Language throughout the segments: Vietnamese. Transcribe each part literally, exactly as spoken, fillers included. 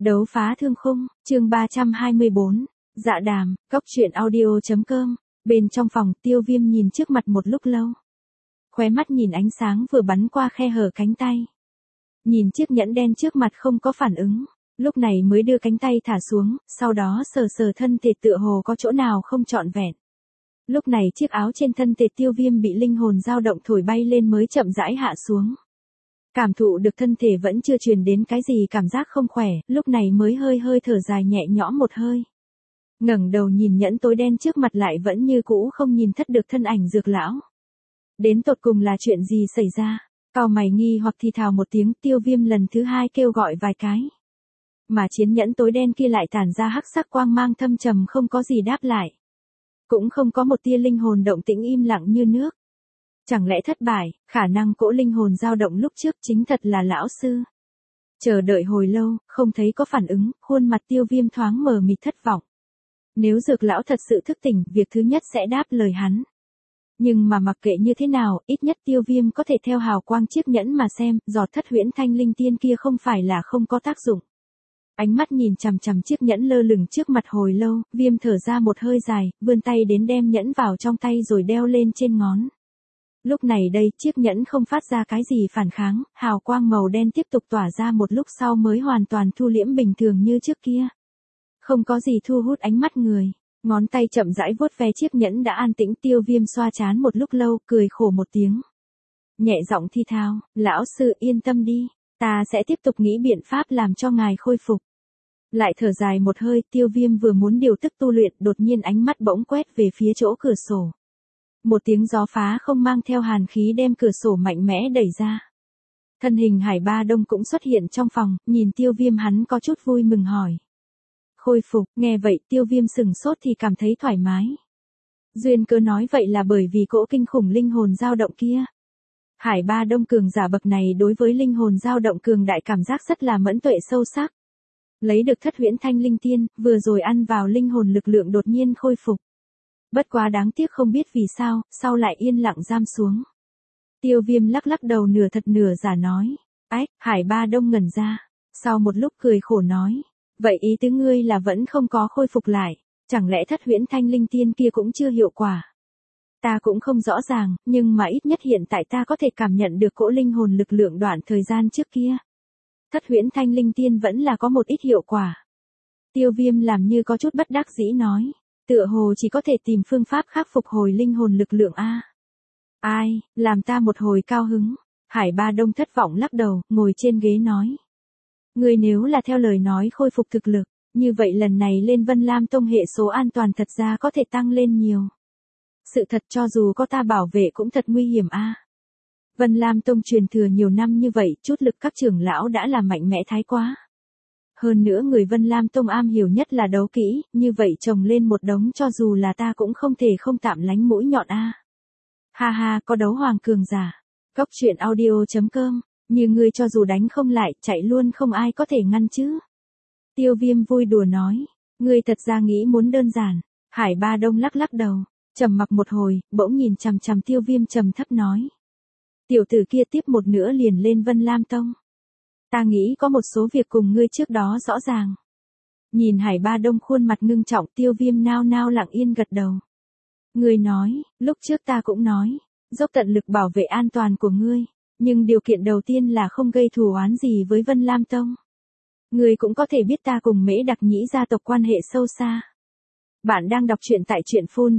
Đấu phá thương khung, chương ba trăm hai mươi bốn, dạ đàm, cốc truyện audio.com, bên trong phòng Tiêu Viêm nhìn trước mặt một lúc lâu. Khóe mắt nhìn ánh sáng vừa bắn qua khe hở cánh tay. Nhìn chiếc nhẫn đen trước mặt không có phản ứng, lúc này mới đưa cánh tay thả xuống, sau đó sờ sờ thân thể tựa hồ có chỗ nào không trọn vẹn. Lúc này chiếc áo trên thân thể Tiêu Viêm bị linh hồn dao động thổi bay lên mới chậm rãi hạ xuống. Cảm thụ được thân thể vẫn chưa truyền đến cái gì cảm giác không khỏe, lúc này mới hơi hơi thở dài nhẹ nhõm một hơi. Ngẩng đầu nhìn nhẫn tối đen trước mặt lại vẫn như cũ không nhìn thất được thân ảnh Dược lão. Đến tột cùng là chuyện gì xảy ra? Cau mày nghi hoặc thì thào một tiếng, Tiêu Viêm lần thứ hai kêu gọi vài cái. Mà chiến nhẫn tối đen kia lại tản ra hắc sắc quang mang thâm trầm không có gì đáp lại. Cũng không có một tia linh hồn động tĩnh, im lặng như nước. Chẳng lẽ thất bại, khả năng cỗ linh hồn dao động lúc trước chính thật là lão sư. Chờ đợi hồi lâu, không thấy có phản ứng, khuôn mặt Tiêu Viêm thoáng mờ mịt thất vọng. Nếu Dược lão thật sự thức tỉnh, việc thứ nhất sẽ đáp lời hắn. Nhưng mà mặc kệ như thế nào, ít nhất Tiêu Viêm có thể theo hào quang chiếc nhẫn mà xem, giọt thất huyễn thanh linh tiên kia không phải là không có tác dụng. Ánh mắt nhìn chằm chằm chiếc nhẫn lơ lửng trước mặt hồi lâu, Viêm thở ra một hơi dài, vươn tay đến đem nhẫn vào trong tay rồi đeo lên trên ngón. Lúc này đây, chiếc nhẫn không phát ra cái gì phản kháng, hào quang màu đen tiếp tục tỏa ra một lúc sau mới hoàn toàn thu liễm bình thường như trước kia. Không có gì thu hút ánh mắt người. Ngón tay chậm rãi vuốt ve chiếc nhẫn đã an tĩnh, Tiêu Viêm xoa trán một lúc lâu, cười khổ một tiếng. Nhẹ giọng thi thao, lão sư yên tâm đi, ta sẽ tiếp tục nghĩ biện pháp làm cho ngài khôi phục. Lại thở dài một hơi, Tiêu Viêm vừa muốn điều tức tu luyện, đột nhiên ánh mắt bỗng quét về phía chỗ cửa sổ. Một tiếng gió phá không mang theo hàn khí đem cửa sổ mạnh mẽ đẩy ra. Thân hình Hải Ba Đông cũng xuất hiện trong phòng, nhìn Tiêu Viêm hắn có chút vui mừng hỏi. Khôi phục, nghe vậy Tiêu Viêm sừng sốt thì cảm thấy thoải mái. Duyên cớ nói vậy là bởi vì cỗ kinh khủng linh hồn dao động kia. Hải Ba Đông cường giả bậc này đối với linh hồn dao động cường đại cảm giác rất là mẫn tuệ sâu sắc. Lấy được thất huyễn thanh linh tiên, vừa rồi ăn vào linh hồn lực lượng đột nhiên khôi phục. Bất quá đáng tiếc không biết vì sao, sau lại yên lặng giam xuống. Tiêu Viêm lắc lắc đầu nửa thật nửa giả nói. Ách, Hải Ba Đông ngẩn ra. Sau một lúc cười khổ nói. Vậy ý tứ ngươi là vẫn không có khôi phục lại, chẳng lẽ thất huyễn thanh linh tiên kia cũng chưa hiệu quả? Ta cũng không rõ ràng, nhưng mà ít nhất hiện tại ta có thể cảm nhận được cỗ linh hồn lực lượng đoạn thời gian trước kia. Thất huyễn thanh linh tiên vẫn là có một ít hiệu quả. Tiêu Viêm làm như có chút bất đắc dĩ nói, tựa hồ chỉ có thể tìm phương pháp khác phục hồi linh hồn lực lượng a. Ai, làm ta một hồi cao hứng. Hải Ba Đông thất vọng lắc đầu, ngồi trên ghế nói. Ngươi nếu là theo lời nói khôi phục thực lực, như vậy lần này lên Vân Lam Tông hệ số an toàn thật ra có thể tăng lên nhiều. Sự thật cho dù có ta bảo vệ cũng thật nguy hiểm a. Vân Lam Tông truyền thừa nhiều năm như vậy, chút lực các trưởng lão đã là mạnh mẽ thái quá. Hơn nữa người Vân Lam Tông am hiểu nhất là đấu kỹ, như vậy chồng lên một đống cho dù là ta cũng không thể không tạm lánh mũi nhọn a. Ha ha, có đấu hoàng cường giả. Cốc truyện audio.com. Như ngươi cho dù đánh không lại, chạy luôn không ai có thể ngăn chứ. Tiêu Viêm vui đùa nói, ngươi thật ra nghĩ muốn đơn giản. Hải Ba Đông lắc lắc đầu, trầm mặc một hồi, bỗng nhìn chằm chằm Tiêu Viêm trầm thấp nói. Tiểu tử kia tiếp một nữa liền lên Vân Lam Tông. Ta nghĩ có một số việc cùng ngươi trước đó rõ ràng. Nhìn Hải Ba Đông khuôn mặt ngưng trọng, Tiêu Viêm nao nao lặng yên gật đầu. Ngươi nói, lúc trước ta cũng nói, dốc tận lực bảo vệ an toàn của ngươi. Nhưng điều kiện đầu tiên là không gây thù oán gì với Vân Lam Tông. Ngươi cũng có thể biết ta cùng Mễ Đặc Nhĩ gia tộc quan hệ sâu xa. Bạn đang đọc truyện tại truyện phun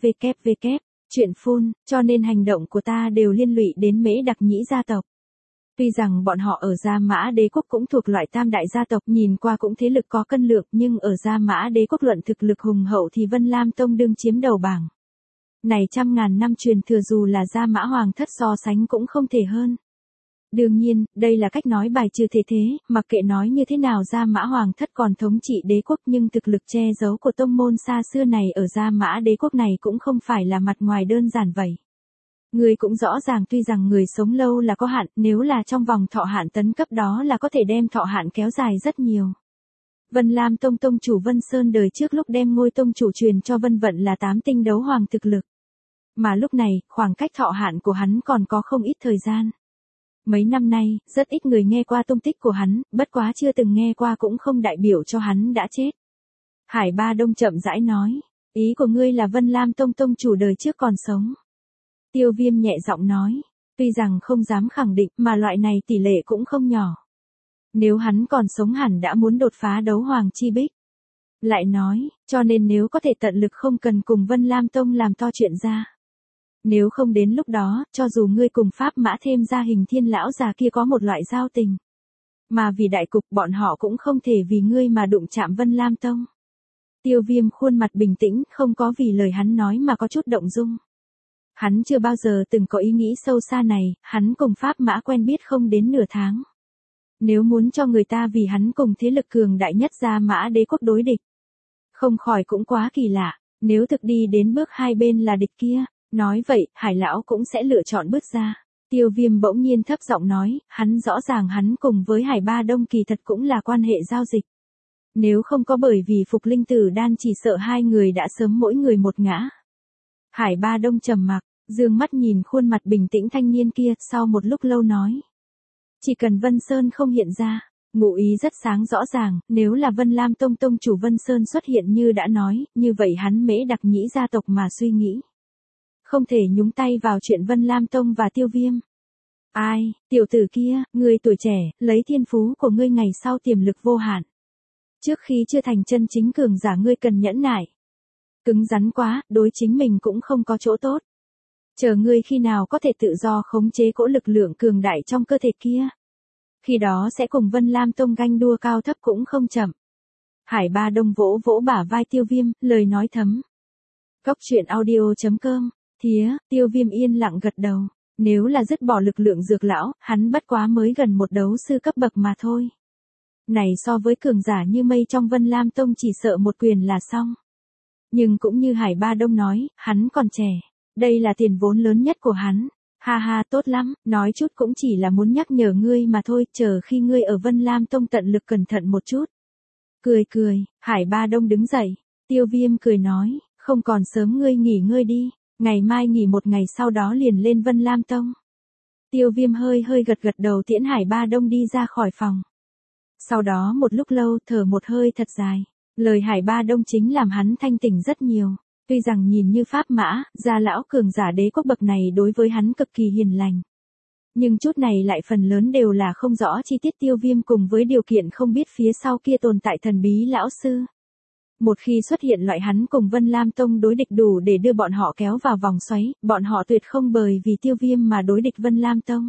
www. Truyện phun, cho nên hành động của ta đều liên lụy đến Mễ Đặc Nhĩ gia tộc. Tuy rằng bọn họ ở Gia Mã Đế quốc cũng thuộc loại tam đại gia tộc, nhìn qua cũng thế lực có cân lượng, nhưng ở Gia Mã Đế quốc luận thực lực hùng hậu thì Vân Lam Tông đương chiếm đầu bảng. Này trăm ngàn năm truyền thừa dù là Gia Mã Hoàng thất so sánh cũng không thể hơn. Đương nhiên, đây là cách nói bài trừ thế thế, mặc kệ nói như thế nào Gia Mã Hoàng thất còn thống trị đế quốc nhưng thực lực che giấu của tông môn xa xưa này ở Gia Mã Đế quốc này cũng không phải là mặt ngoài đơn giản vậy. Người cũng rõ ràng tuy rằng người sống lâu là có hạn, nếu là trong vòng thọ hạn tấn cấp đó là có thể đem thọ hạn kéo dài rất nhiều. Vân Lam Tông tông chủ Vân Sơn đời trước lúc đem ngôi tông chủ truyền cho Vân Vận là tám tinh đấu hoàng thực lực. Mà lúc này, khoảng cách thọ hạn của hắn còn có không ít thời gian. Mấy năm nay, rất ít người nghe qua tung tích của hắn, bất quá chưa từng nghe qua cũng không đại biểu cho hắn đã chết. Hải Ba Đông chậm rãi nói, ý của ngươi là Vân Lam Tông tông chủ đời trước còn sống. Tiêu Viêm nhẹ giọng nói, tuy rằng không dám khẳng định mà loại này tỷ lệ cũng không nhỏ. Nếu hắn còn sống hẳn đã muốn đột phá đấu hoàng chi bích. Lại nói, cho nên nếu có thể tận lực không cần cùng Vân Lam Tông làm to chuyện ra. Nếu không đến lúc đó, cho dù ngươi cùng Pháp Mã thêm ra Hình Thiên lão già kia có một loại giao tình. Mà vì đại cục bọn họ cũng không thể vì ngươi mà đụng chạm Vân Lam Tông. Tiêu Viêm khuôn mặt bình tĩnh, không có vì lời hắn nói mà có chút động dung. Hắn chưa bao giờ từng có ý nghĩ sâu xa này, hắn cùng Pháp Mã quen biết không đến nửa tháng. Nếu muốn cho người ta vì hắn cùng thế lực cường đại nhất Gia Mã Đế quốc đối địch. Không khỏi cũng quá kỳ lạ, nếu thực đi đến bước hai bên là địch kia, nói vậy, Hải lão cũng sẽ lựa chọn bước ra. Tiêu Viêm bỗng nhiên thấp giọng nói, hắn rõ ràng hắn cùng với Hải Ba Đông kỳ thật cũng là quan hệ giao dịch. Nếu không có bởi vì Phục Linh Tử Đan chỉ sợ hai người đã sớm mỗi người một ngã. Hải Ba Đông trầm mặc, dương mắt nhìn khuôn mặt bình tĩnh thanh niên kia, sau một lúc lâu nói. Chỉ cần Vân Sơn không hiện ra, ngụ ý rất sáng rõ ràng, nếu là Vân Lam Tông tông chủ Vân Sơn xuất hiện như đã nói, như vậy hắn Mễ Đặc Nhĩ gia tộc mà suy nghĩ. Không thể nhúng tay vào chuyện Vân Lam Tông và Tiêu Viêm. Ai, tiểu tử kia, ngươi tuổi trẻ, lấy thiên phú của ngươi ngày sau tiềm lực vô hạn. Trước khi chưa thành chân chính cường giả ngươi cần nhẫn nại. Cứng rắn quá, đối chính mình cũng không có chỗ tốt. Chờ ngươi khi nào có thể tự do khống chế cỗ lực lượng cường đại trong cơ thể kia. Khi đó sẽ cùng Vân Lam Tông ganh đua cao thấp cũng không chậm. Hải Ba Đông vỗ vỗ bả vai Tiêu Viêm, lời nói thấm. Cốc truyện audio chấm com, thía, Tiêu Viêm yên lặng gật đầu. Nếu là dứt bỏ lực lượng dược lão, hắn bất quá mới gần một đấu sư cấp bậc mà thôi. Này so với cường giả như mây trong Vân Lam Tông chỉ sợ một quyền là xong. Nhưng cũng như Hải Ba Đông nói, hắn còn trẻ. Đây là tiền vốn lớn nhất của hắn. Ha ha tốt lắm, nói chút cũng chỉ là muốn nhắc nhở ngươi mà thôi, chờ khi ngươi ở Vân Lam Tông tận lực cẩn thận một chút. Cười cười, Hải Ba Đông đứng dậy. Tiêu Viêm cười nói, không còn sớm ngươi nghỉ ngơi đi, ngày mai nghỉ một ngày sau đó liền lên Vân Lam Tông. Tiêu Viêm hơi hơi gật gật đầu tiễn Hải Ba Đông đi ra khỏi phòng. Sau đó một lúc lâu thở một hơi thật dài, lời Hải Ba Đông chính làm hắn thanh tỉnh rất nhiều. Tuy rằng nhìn như Pháp Mã, gia lão cường giả đế quốc bậc này đối với hắn cực kỳ hiền lành. Nhưng chút này lại phần lớn đều là không rõ chi tiết Tiêu Viêm cùng với điều kiện không biết phía sau kia tồn tại thần bí lão sư. Một khi xuất hiện loại hắn cùng Vân Lam Tông đối địch đủ để đưa bọn họ kéo vào vòng xoáy, bọn họ tuyệt không bởi vì Tiêu Viêm mà đối địch Vân Lam Tông.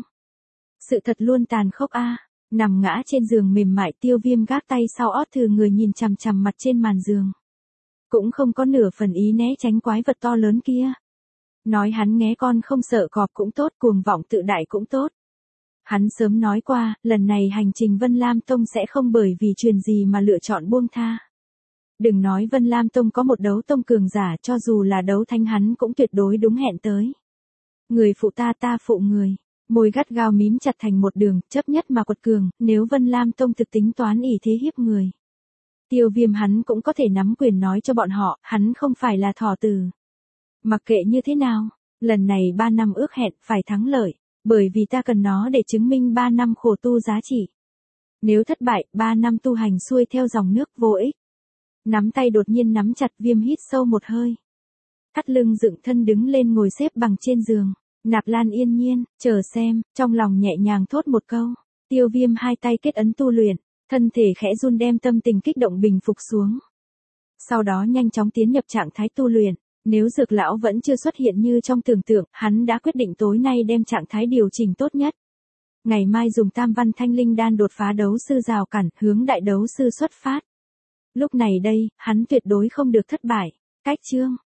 Sự thật luôn tàn khốc a. Nằm ngã trên giường mềm mại Tiêu Viêm gác tay sau ót thừa người nhìn chằm chằm mặt trên màn giường. Cũng không có nửa phần ý né tránh quái vật to lớn kia. Nói hắn nghé con không sợ cọp cũng tốt, cuồng vọng tự đại cũng tốt. Hắn sớm nói qua, lần này hành trình Vân Lam Tông sẽ không bởi vì chuyện gì mà lựa chọn buông tha. Đừng nói Vân Lam Tông có một đấu tông cường giả, cho dù là đấu thánh hắn cũng tuyệt đối đúng hẹn tới. Người phụ ta ta phụ người, môi gắt gao mím chặt thành một đường, chấp nhất mà quật cường, nếu Vân Lam Tông thực tính toán ỷ thế hiếp người. Tiêu Viêm hắn cũng có thể nắm quyền nói cho bọn họ, hắn không phải là thỏ tử. Mặc kệ như thế nào, lần này ba năm ước hẹn phải thắng lợi, bởi vì ta cần nó để chứng minh ba năm khổ tu giá trị. Nếu thất bại, ba năm tu hành xuôi theo dòng nước vô ích. Nắm tay đột nhiên nắm chặt, Viêm hít sâu một hơi. Thắt lưng dựng thân đứng lên ngồi xếp bằng trên giường. Nạp Lan yên nhiên, chờ xem, trong lòng nhẹ nhàng thốt một câu. Tiêu Viêm hai tay kết ấn tu luyện, thân thể khẽ run đem tâm tình kích động bình phục xuống. Sau đó nhanh chóng tiến nhập trạng thái tu luyện. Nếu dược lão vẫn chưa xuất hiện như trong tưởng tượng, hắn đã quyết định tối nay đem trạng thái điều chỉnh tốt nhất. Ngày mai dùng tam văn thanh linh đan đột phá đấu sư rào cản, hướng đại đấu sư xuất phát. Lúc này đây, hắn tuyệt đối không được thất bại. Cách chương